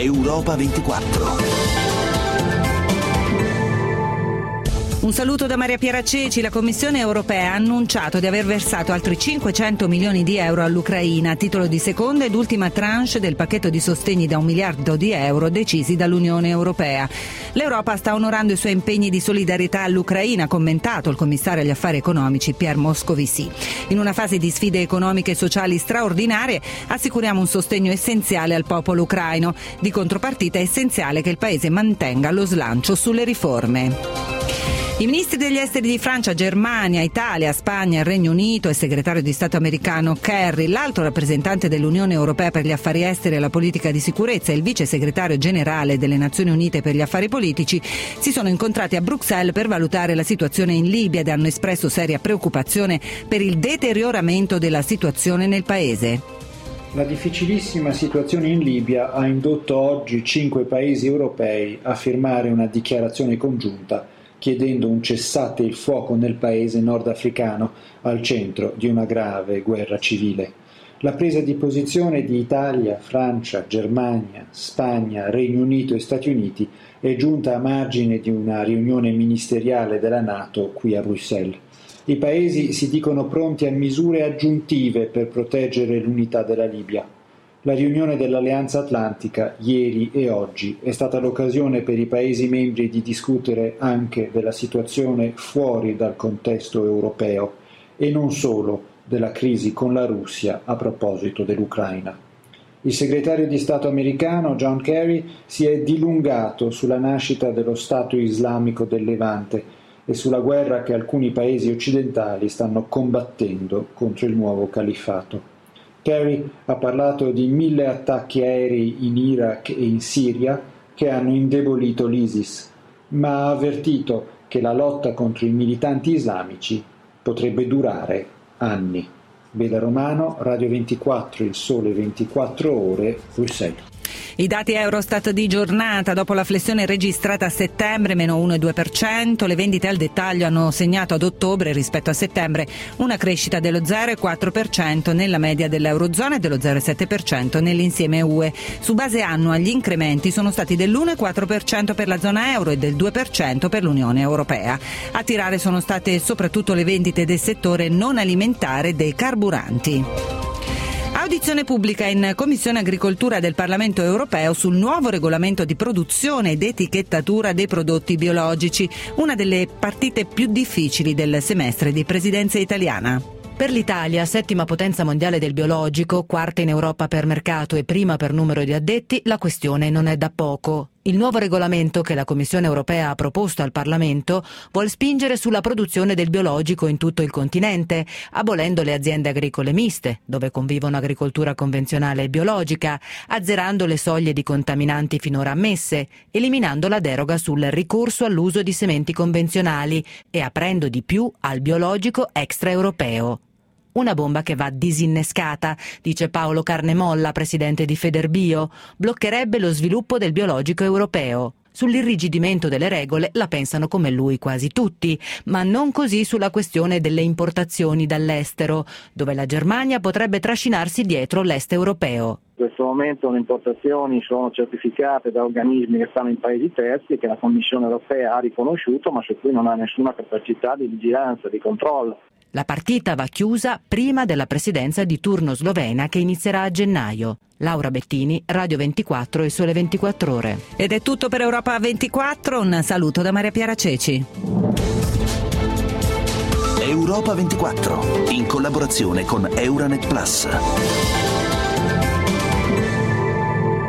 Europa 24. Un saluto da Maria Piera Ceci. La Commissione europea ha annunciato di aver versato altri 500 milioni di euro all'Ucraina a titolo di seconda ed ultima tranche del pacchetto di sostegni da 1 miliardo di euro decisi dall'Unione Europea. L'Europa sta onorando i suoi impegni di solidarietà all'Ucraina, ha commentato il commissario agli affari economici Pierre Moscovici. In una fase di sfide economiche e sociali straordinarie assicuriamo un sostegno essenziale al popolo ucraino. Di contropartita è essenziale che il paese mantenga lo slancio sulle riforme. I ministri degli esteri di Francia, Germania, Italia, Spagna, Regno Unito e il segretario di Stato americano Kerry, l'altro rappresentante dell'Unione Europea per gli affari esteri e la politica di sicurezza e il vice segretario generale delle Nazioni Unite per gli affari politici si sono incontrati a Bruxelles per valutare la situazione in Libia ed hanno espresso seria preoccupazione per il deterioramento della situazione nel paese. La difficilissima situazione in Libia ha indotto oggi 5 paesi europei a firmare una dichiarazione congiunta chiedendo un cessate il fuoco nel paese nordafricano al centro di una grave guerra civile. La presa di posizione di Italia, Francia, Germania, Spagna, Regno Unito e Stati Uniti è giunta a margine di una riunione ministeriale della NATO qui a Bruxelles. I paesi si dicono pronti a misure aggiuntive per proteggere l'unità della Libia. La riunione dell'Alleanza Atlantica, ieri e oggi, è stata l'occasione per i Paesi membri di discutere anche della situazione fuori dal contesto europeo e non solo della crisi con la Russia a proposito dell'Ucraina. Il segretario di Stato americano John Kerry si è dilungato sulla nascita dello Stato islamico del Levante e sulla guerra che alcuni Paesi occidentali stanno combattendo contro il nuovo califfato. Kerry ha parlato di 1000 attacchi aerei in Iraq e in Siria che hanno indebolito l'ISIS, ma ha avvertito che la lotta contro i militanti islamici potrebbe durare anni. Beda Romano, Radio 24, Il Sole 24 Ore, Bruxelles. I dati Eurostat di giornata: dopo la flessione registrata a settembre, meno 1,2%, le vendite al dettaglio hanno segnato ad ottobre rispetto a settembre una crescita dello 0,4% nella media dell'Eurozona e dello 0,7% nell'insieme UE. Su base annua gli incrementi sono stati dell'1,4% per la zona euro e del 2% per l'Unione Europea. A tirare sono state soprattutto le vendite del settore non alimentare dei carburanti. Audizione pubblica in Commissione Agricoltura del Parlamento Europeo sul nuovo regolamento di produzione ed etichettatura dei prodotti biologici, una delle partite più difficili del semestre di presidenza italiana. Per l'Italia, settima potenza mondiale del biologico, quarta in Europa per mercato e prima per numero di addetti, la questione non è da poco. Il nuovo regolamento che la Commissione europea ha proposto al Parlamento vuol spingere sulla produzione del biologico in tutto il continente, abolendo le aziende agricole miste, dove convivono agricoltura convenzionale e biologica, azzerando le soglie di contaminanti finora ammesse, eliminando la deroga sul ricorso all'uso di sementi convenzionali e aprendo di più al biologico extraeuropeo. Una bomba che va disinnescata, dice Paolo Carnemolla, presidente di Federbio, bloccherebbe lo sviluppo del biologico europeo. Sull'irrigidimento delle regole la pensano come lui quasi tutti, ma non così sulla questione delle importazioni dall'estero, dove la Germania potrebbe trascinarsi dietro l'est europeo. In questo momento le importazioni sono certificate da organismi che stanno in paesi terzi e che la Commissione europea ha riconosciuto, ma su cui non ha nessuna capacità di vigilanza, di controllo. La partita va chiusa prima della presidenza di turno slovena che inizierà a gennaio. Laura Bettini, Radio 24 e Sole 24 Ore. Ed è tutto per Europa 24, un saluto da Maria Piera Ceci. Europa 24, in collaborazione con Euranet Plus.